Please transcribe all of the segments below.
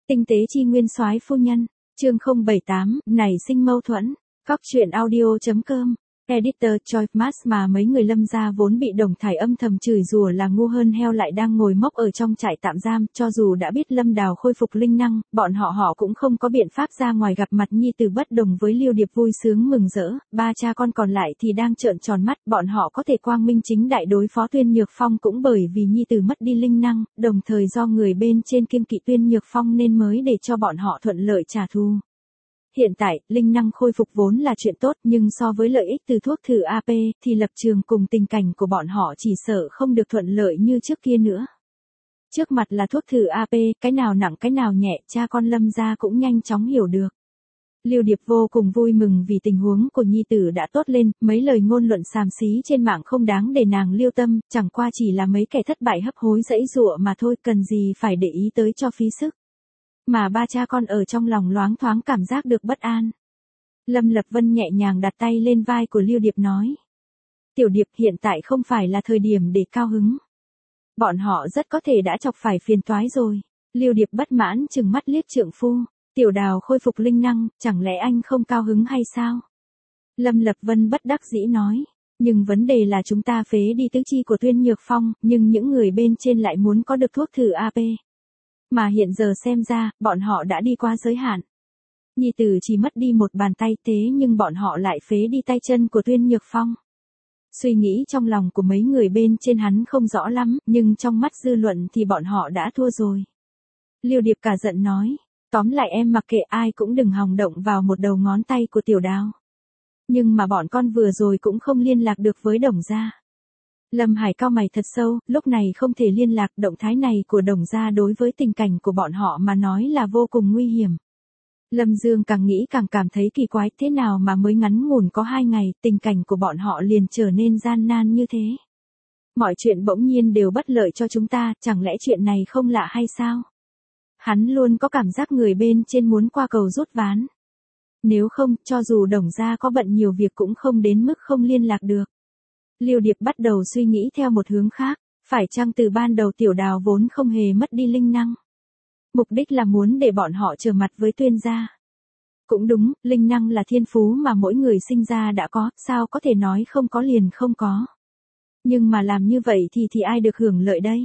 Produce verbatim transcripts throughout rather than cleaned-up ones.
Tinh tế chi nguyên soái phu nhân, chương không bảy tám, nảy sinh mâu thuẫn. Cóc truyện audio.com, Editor Choi Mas mà mấy người Lâm gia vốn bị Đồng Thải âm thầm chửi rủa là ngu hơn heo lại đang ngồi mốc ở trong trại tạm giam, cho dù đã biết Lâm Đào khôi phục linh năng, bọn họ họ cũng không có biện pháp ra ngoài gặp mặt nhi tử bất đồng với Liêu Điệp vui sướng mừng rỡ, ba cha con còn lại thì đang trợn tròn mắt, bọn họ có thể quang minh chính đại đối phó Tuyên Nhược Phong cũng bởi vì nhi tử mất đi linh năng, đồng thời do người bên trên kiêng kỵ Tuyên Nhược Phong nên mới để cho bọn họ thuận lợi trả thù. Hiện tại, linh năng khôi phục vốn là chuyện tốt nhưng so với lợi ích từ thuốc thử a pê thì lập trường cùng tình cảnh của bọn họ chỉ sợ không được thuận lợi như trước kia nữa. Trước mặt là thuốc thử a pê, cái nào nặng cái nào nhẹ, cha con Lâm gia cũng nhanh chóng hiểu được. Liêu Điệp vô cùng vui mừng vì tình huống của nhi tử đã tốt lên, mấy lời ngôn luận xàm xí trên mạng không đáng để nàng lưu tâm, chẳng qua chỉ là mấy kẻ thất bại hấp hối dãy dụa mà thôi, cần gì phải để ý tới cho phí sức. Mà ba cha con ở trong lòng loáng thoáng cảm giác được bất an. Lâm Lập Vân nhẹ nhàng đặt tay lên vai của Liêu Điệp nói. Tiểu Điệp, hiện tại không phải là thời điểm để cao hứng. Bọn họ rất có thể đã chọc phải phiền toái rồi. Liêu Điệp bất mãn trừng mắt liếc trượng phu. Tiểu Đào khôi phục linh năng, chẳng lẽ anh không cao hứng hay sao? Lâm Lập Vân bất đắc dĩ nói. Nhưng vấn đề là chúng ta phế đi tứ chi của Tuyên Nhược Phong, nhưng những người bên trên lại muốn có được thuốc thử a pê. Mà hiện giờ xem ra, bọn họ đã đi qua giới hạn. Nhi tử chỉ mất đi một bàn tay thế nhưng bọn họ lại phế đi tay chân của Tuyên Nhược Phong. Suy nghĩ trong lòng của mấy người bên trên hắn không rõ lắm, nhưng trong mắt dư luận thì bọn họ đã thua rồi. Liêu Điệp cả giận nói, tóm lại em mặc kệ ai cũng đừng hòng động vào một đầu ngón tay của Tiểu Đào. Nhưng mà bọn con vừa rồi cũng không liên lạc được với Đồng gia. Lâm Hải cau mày thật sâu, lúc này không thể liên lạc, động thái này của Đồng gia đối với tình cảnh của bọn họ mà nói là vô cùng nguy hiểm. Lâm Dương càng nghĩ càng cảm thấy kỳ quái, thế nào mà mới ngắn ngủn có hai ngày, tình cảnh của bọn họ liền trở nên gian nan như thế. Mọi chuyện bỗng nhiên đều bất lợi cho chúng ta, chẳng lẽ chuyện này không lạ hay sao? Hắn luôn có cảm giác người bên trên muốn qua cầu rút ván. Nếu không, cho dù Đồng gia có bận nhiều việc cũng không đến mức không liên lạc được. Liêu Điệp bắt đầu suy nghĩ theo một hướng khác, phải chăng từ ban đầu Tiểu Đào vốn không hề mất đi linh năng. Mục đích là muốn để bọn họ trở mặt với Tuyên gia. Cũng đúng, linh năng là thiên phú mà mỗi người sinh ra đã có, sao có thể nói không có liền không có. Nhưng mà làm như vậy thì thì ai được hưởng lợi đây?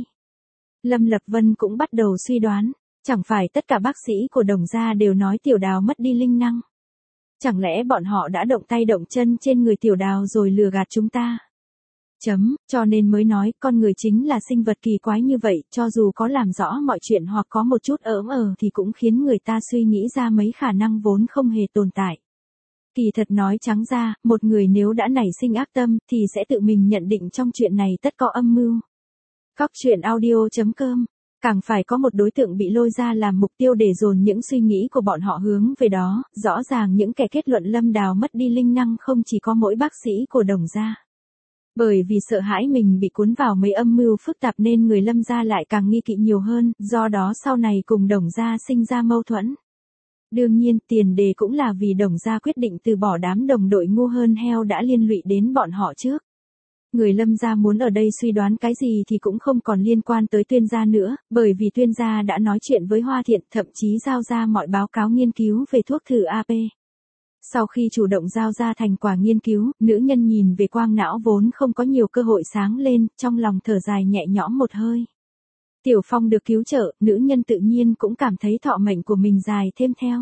Lâm Lập Vân cũng bắt đầu suy đoán, chẳng phải tất cả bác sĩ của Đồng gia đều nói Tiểu Đào mất đi linh năng. Chẳng lẽ bọn họ đã động tay động chân trên người Tiểu Đào rồi lừa gạt chúng ta? Chấm, cho nên mới nói con người chính là sinh vật kỳ quái như vậy, cho dù có làm rõ mọi chuyện hoặc có một chút ỡm ờ thì cũng khiến người ta suy nghĩ ra mấy khả năng vốn không hề tồn tại. Kỳ thật nói trắng ra, một người nếu đã nảy sinh ác tâm thì sẽ tự mình nhận định trong chuyện này tất có âm mưu. Cóc truyện audio.com, càng phải có một đối tượng bị lôi ra làm mục tiêu để dồn những suy nghĩ của bọn họ hướng về đó, rõ ràng những kẻ kết luận Lâm Đào mất đi linh năng không chỉ có mỗi bác sĩ của Đồng gia. Bởi vì sợ hãi mình bị cuốn vào mấy âm mưu phức tạp nên người Lâm gia lại càng nghi kỵ nhiều hơn, do đó sau này cùng Đồng gia sinh ra mâu thuẫn. Đương nhiên, tiền đề cũng là vì Đồng gia quyết định từ bỏ đám đồng đội ngu hơn heo đã liên lụy đến bọn họ trước. Người Lâm gia muốn ở đây suy đoán cái gì thì cũng không còn liên quan tới Tuyên gia nữa, bởi vì Tuyên gia đã nói chuyện với Hoa Thiện, thậm chí giao ra mọi báo cáo nghiên cứu về thuốc thử a pê. Sau khi chủ động giao ra thành quả nghiên cứu, nữ nhân nhìn về quang não vốn không có nhiều cơ hội sáng lên, trong lòng thở dài nhẹ nhõm một hơi. Tiểu Phong được cứu trợ, nữ nhân tự nhiên cũng cảm thấy thọ mệnh của mình dài thêm theo.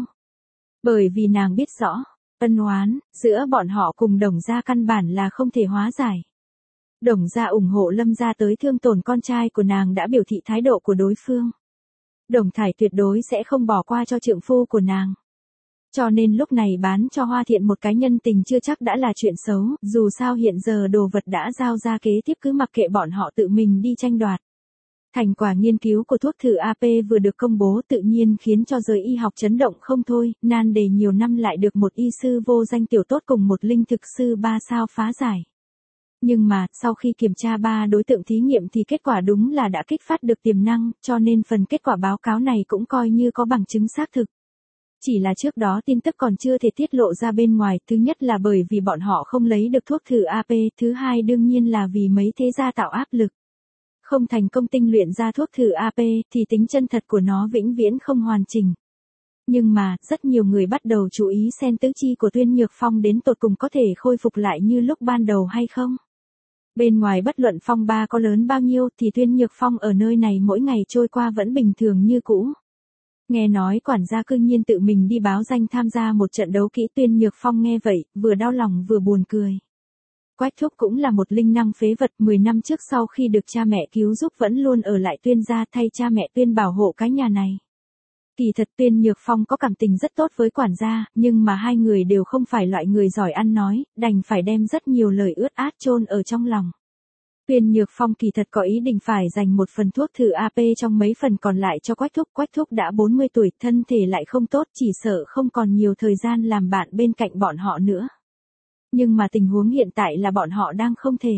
Bởi vì nàng biết rõ, ân oán giữa bọn họ cùng Đồng gia căn bản là không thể hóa giải. Đồng gia ủng hộ Lâm gia tới thương tổn con trai của nàng đã biểu thị thái độ của đối phương. Đồng Thải tuyệt đối sẽ không bỏ qua cho trượng phu của nàng. Cho nên lúc này bán cho Hoa Thiện một cái nhân tình chưa chắc đã là chuyện xấu, dù sao hiện giờ đồ vật đã giao ra kế tiếp cứ mặc kệ bọn họ tự mình đi tranh đoạt. Thành quả nghiên cứu của thuốc thử a pê vừa được công bố tự nhiên khiến cho giới y học chấn động không thôi, nan đề nhiều năm lại được một y sư vô danh tiểu tốt cùng một linh thực sư ba sao phá giải. Nhưng mà, sau khi kiểm tra ba đối tượng thí nghiệm thì kết quả đúng là đã kích phát được tiềm năng, cho nên phần kết quả báo cáo này cũng coi như có bằng chứng xác thực. Chỉ là trước đó tin tức còn chưa thể tiết lộ ra bên ngoài, thứ nhất là bởi vì bọn họ không lấy được thuốc thử a pê, thứ hai đương nhiên là vì mấy thế gia tạo áp lực. không thành công tinh luyện ra thuốc thử a pê, thì tính chân thật của nó vĩnh viễn không hoàn chỉnh. Nhưng mà, rất nhiều người bắt đầu chú ý xem tứ chi của Tuyên Nhược Phong đến tột cùng có thể khôi phục lại như lúc ban đầu hay không. Bên ngoài bất luận phong ba có lớn bao nhiêu thì Tuyên Nhược Phong ở nơi này mỗi ngày trôi qua vẫn bình thường như cũ. Nghe nói quản gia cư nhiên tự mình đi báo danh tham gia một trận đấu kỹ, Tuyên Nhược Phong nghe vậy, vừa đau lòng vừa buồn cười. Quách thúc cũng là một linh năng phế vật, mười năm trước sau khi được cha mẹ cứu giúp vẫn luôn ở lại Tuyên gia thay cha mẹ Tuyên bảo hộ cái nhà này. Kỳ thật Tuyên Nhược Phong có cảm tình rất tốt với quản gia, nhưng mà hai người đều không phải loại người giỏi ăn nói, đành phải đem rất nhiều lời ướt át chôn ở trong lòng. Tuyên Nhược Phong kỳ thật có ý định phải dành một phần thuốc thử a pê trong mấy phần còn lại cho Quách thúc. Quách thúc đã bốn mươi tuổi, thân thể lại không tốt, chỉ sợ không còn nhiều thời gian làm bạn bên cạnh bọn họ nữa. Nhưng mà tình huống hiện tại là bọn họ đang không thể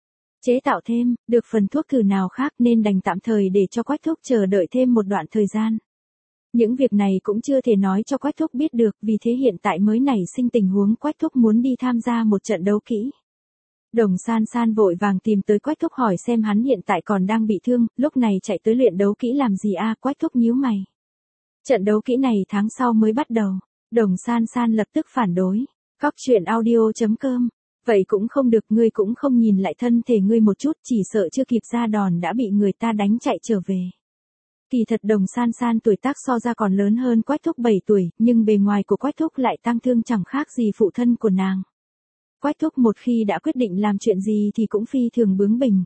chế tạo thêm được phần thuốc thử nào khác nên đành tạm thời để cho Quách thúc chờ đợi thêm một đoạn thời gian. Những việc này cũng chưa thể nói cho Quách thúc biết được, vì thế hiện tại mới nảy sinh tình huống Quách thúc muốn đi tham gia một trận đấu kỹ. Đồng San San vội vàng tìm tới Quách thúc hỏi xem hắn hiện tại còn đang bị thương, lúc này chạy tới luyện đấu kỹ làm gì a? Quách thúc nhíu mày. Trận đấu kỹ này tháng sau mới bắt đầu. Đồng San San lập tức phản đối. Cóc truyện audio chấm com. Vậy cũng không được, ngươi cũng không nhìn lại thân thể ngươi một chút, chỉ sợ chưa kịp ra đòn đã bị người ta đánh chạy trở về. Kỳ thật Đồng San San tuổi tác so ra còn lớn hơn Quách thúc bảy tuổi, nhưng bề ngoài của Quách thúc lại tăng thương chẳng khác gì phụ thân của nàng. Quách thúc một khi đã quyết định làm chuyện gì thì cũng phi thường bướng bỉnh.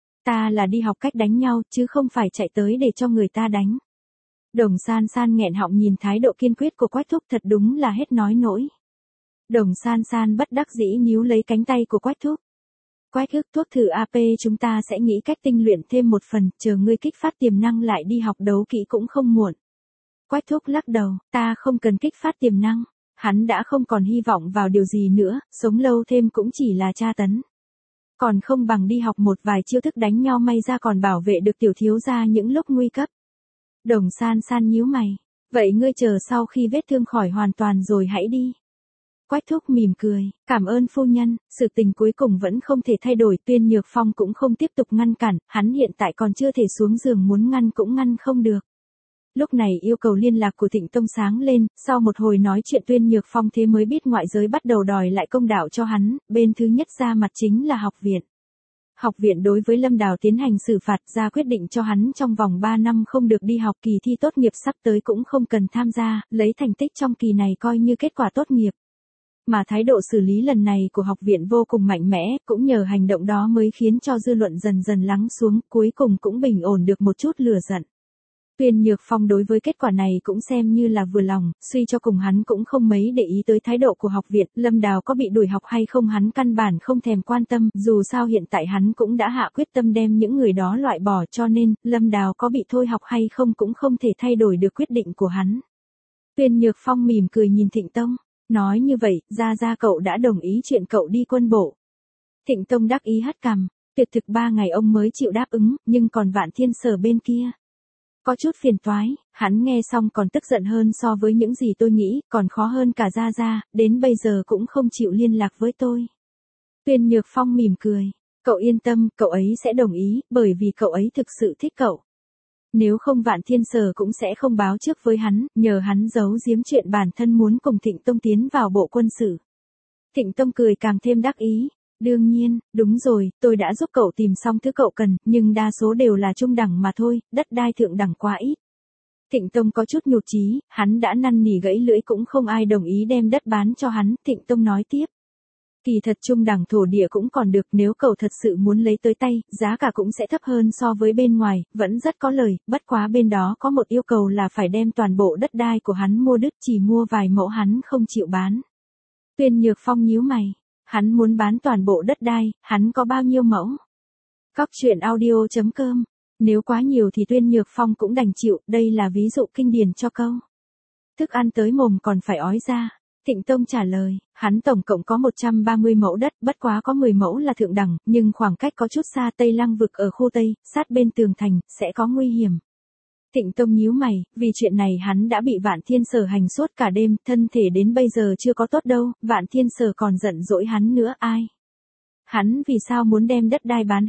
Ta là đi học cách đánh nhau, chứ không phải chạy tới để cho người ta đánh. Đồng San San nghẹn họng nhìn thái độ kiên quyết của Quách thúc thật đúng là hết nói nổi. Đồng San San bất đắc dĩ níu lấy cánh tay của Quách thúc. Quách thúc, thuốc thử a pê chúng ta sẽ nghĩ cách tinh luyện thêm một phần, chờ ngươi kích phát tiềm năng lại đi học đấu kỹ cũng không muộn. Quách thúc lắc đầu, ta không cần kích phát tiềm năng. Hắn đã không còn hy vọng vào điều gì nữa, sống lâu thêm cũng chỉ là tra tấn. Còn không bằng đi học một vài chiêu thức đánh nhau may ra còn bảo vệ được tiểu thiếu gia những lúc nguy cấp. Đồng San San nhíu mày. Vậy ngươi chờ sau khi vết thương khỏi hoàn toàn rồi hãy đi. Quách thúc mỉm cười, cảm ơn phu nhân, sự tình cuối cùng vẫn không thể thay đổi. Tuyên Nhược Phong cũng không tiếp tục ngăn cản, hắn hiện tại còn chưa thể xuống giường, muốn ngăn cũng ngăn không được. Lúc này yêu cầu liên lạc của Thịnh Tông sáng lên, sau một hồi nói chuyện Tuyên Nhược Phong thế mới biết ngoại giới bắt đầu đòi lại công đạo cho hắn, bên thứ nhất ra mặt chính là học viện. Học viện đối với Lâm Đào tiến hành xử phạt, ra quyết định cho hắn trong vòng ba năm không được đi học, kỳ thi tốt nghiệp sắp tới cũng không cần tham gia, lấy thành tích trong kỳ này coi như kết quả tốt nghiệp. Mà thái độ xử lý lần này của học viện vô cùng mạnh mẽ, cũng nhờ hành động đó mới khiến cho dư luận dần dần lắng xuống, cuối cùng cũng bình ổn được một chút lửa giận. Tuyên Nhược Phong đối với kết quả này cũng xem như là vừa lòng, suy cho cùng hắn cũng không mấy để ý tới thái độ của học viện, Lâm Đào có bị đuổi học hay không hắn căn bản không thèm quan tâm, dù sao hiện tại hắn cũng đã hạ quyết tâm đem những người đó loại bỏ, cho nên, Lâm Đào có bị thôi học hay không cũng không thể thay đổi được quyết định của hắn. Tuyên Nhược Phong mỉm cười nhìn Thịnh Tông, nói như vậy, ra ra cậu đã đồng ý chuyện cậu đi quân bộ. Thịnh Tông đắc ý hất cằm, tuyệt thực ba ngày ông mới chịu đáp ứng, nhưng còn Vạn Thiên Sở bên kia. Có chút phiền toái, hắn nghe xong còn tức giận hơn so với những gì tôi nghĩ, còn khó hơn cả Gia Gia, đến bây giờ cũng không chịu liên lạc với tôi. Tuyên Nhược Phong mỉm cười, cậu yên tâm, cậu ấy sẽ đồng ý, bởi vì cậu ấy thực sự thích cậu. Nếu không Vạn Thiên Sở cũng sẽ không báo trước với hắn, nhờ hắn giấu giếm chuyện bản thân muốn cùng Thịnh Tông tiến vào bộ quân sự. Thịnh Tông cười càng thêm đắc ý. Đương nhiên, đúng rồi, tôi đã giúp cậu tìm xong thứ cậu cần, nhưng đa số đều là trung đẳng mà thôi, đất đai thượng đẳng quá ít. Thịnh Tông có chút nhụt chí, hắn đã năn nỉ gãy lưỡi cũng không ai đồng ý đem đất bán cho hắn, Thịnh Tông nói tiếp. Kỳ thật trung đẳng thổ địa cũng còn được, nếu cậu thật sự muốn lấy tới tay, giá cả cũng sẽ thấp hơn so với bên ngoài, vẫn rất có lời, bất quá bên đó có một yêu cầu là phải đem toàn bộ đất đai của hắn mua đứt, chỉ mua vài mẫu hắn không chịu bán. Tuyên Nhược Phong nhíu mày. Hắn muốn bán toàn bộ đất đai, hắn có bao nhiêu mẫu? Cóc truyện audio chấm com. Nếu quá nhiều thì Tuyên Nhược Phong cũng đành chịu, đây là ví dụ kinh điển cho câu. Thức ăn tới mồm còn phải ói ra. Thịnh Tông trả lời, hắn tổng cộng có một trăm ba mươi mẫu đất, bất quá có mười mẫu là thượng đẳng, nhưng khoảng cách có chút xa, Tây Lăng vực ở khu Tây, sát bên tường thành, sẽ có nguy hiểm. Thịnh Tông nhíu mày, vì chuyện này hắn đã bị Vạn Thiên Sở hành suốt cả đêm, thân thể đến bây giờ chưa có tốt đâu, Vạn Thiên Sở còn giận dỗi hắn nữa ai. Hắn vì sao muốn đem đất đai bán hết,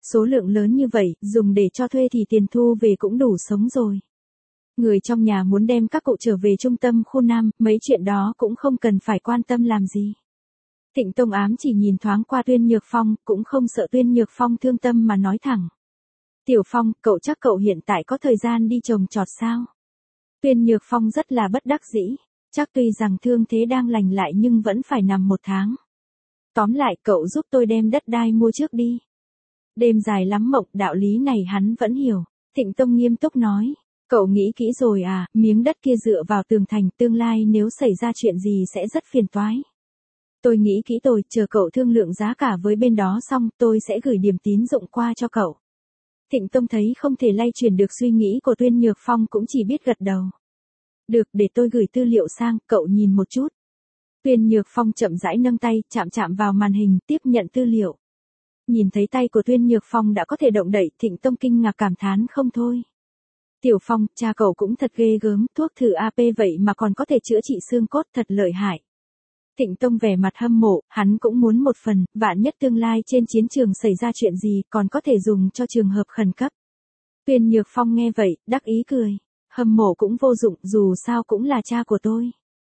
Số lượng lớn như vậy, dùng để cho thuê thì tiền thu về cũng đủ sống rồi. Người trong nhà muốn đem các cụ trở về trung tâm khu Nam, mấy chuyện đó cũng không cần phải quan tâm làm gì. Thịnh Tông ám chỉ nhìn thoáng qua Tuyên Nhược Phong, cũng không sợ Tuyên Nhược Phong thương tâm mà nói thẳng. Tiểu Phong, cậu chắc cậu hiện tại có thời gian đi trồng trọt sao? Tuyên Nhược Phong rất là bất đắc dĩ, chắc tuy rằng thương thế đang lành lại nhưng vẫn phải nằm một tháng. Tóm lại cậu giúp tôi đem đất đai mua trước đi. Đêm dài lắm mộng, đạo lý này hắn vẫn hiểu. Thịnh Tông nghiêm túc nói, cậu nghĩ kỹ rồi à, miếng đất kia dựa vào tường thành, tương lai nếu xảy ra chuyện gì sẽ rất phiền toái. Tôi nghĩ kỹ rồi, chờ cậu thương lượng giá cả với bên đó xong, tôi sẽ gửi điểm tín dụng qua cho cậu. Thịnh Tông thấy không thể lay chuyển được suy nghĩ của Tuyên Nhược Phong cũng chỉ biết gật đầu. Được, để tôi gửi tư liệu sang, cậu nhìn một chút. Tuyên Nhược Phong chậm rãi nâng tay, chạm chạm vào màn hình, tiếp nhận tư liệu. Nhìn thấy tay của Tuyên Nhược Phong đã có thể động đậy, Thịnh Tông kinh ngạc cảm thán không thôi. Tiểu Phong, cha cậu cũng thật ghê gớm, thuốc thử a pê vậy mà còn có thể chữa trị xương cốt, thật lợi hại. Thịnh Tông vẻ mặt hâm mộ, hắn cũng muốn một phần, vạn nhất tương lai trên chiến trường xảy ra chuyện gì còn có thể dùng cho trường hợp khẩn cấp. Tuyên Nhược Phong nghe vậy, đắc ý cười. Hâm mộ cũng vô dụng, dù sao cũng là cha của tôi.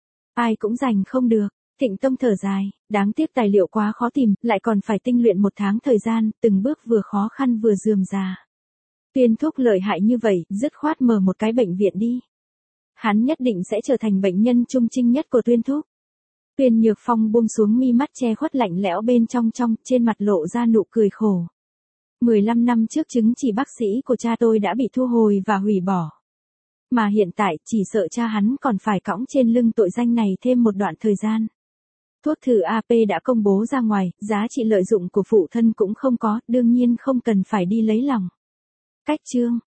Ai cũng giành không được. Thịnh Tông thở dài, đáng tiếc tài liệu quá khó tìm, lại còn phải tinh luyện một tháng thời gian, từng bước vừa khó khăn vừa rườm rà. Tuyên thúc lợi hại như vậy, dứt khoát mở một cái bệnh viện đi. Hắn nhất định sẽ trở thành bệnh nhân trung trinh nhất của Tuyên thúc. Tuyên Nhược Phong buông xuống mi mắt che khuất lạnh lẽo bên trong trong, trên mặt lộ ra nụ cười khổ. mười lăm năm trước chứng chỉ bác sĩ của cha tôi đã bị thu hồi và hủy bỏ. Mà hiện tại, chỉ sợ cha hắn còn phải cõng trên lưng tội danh này thêm một đoạn thời gian. Thuốc thử a pê đã công bố ra ngoài, giá trị lợi dụng của phụ thân cũng không có, đương nhiên không cần phải đi lấy lòng. Cách chương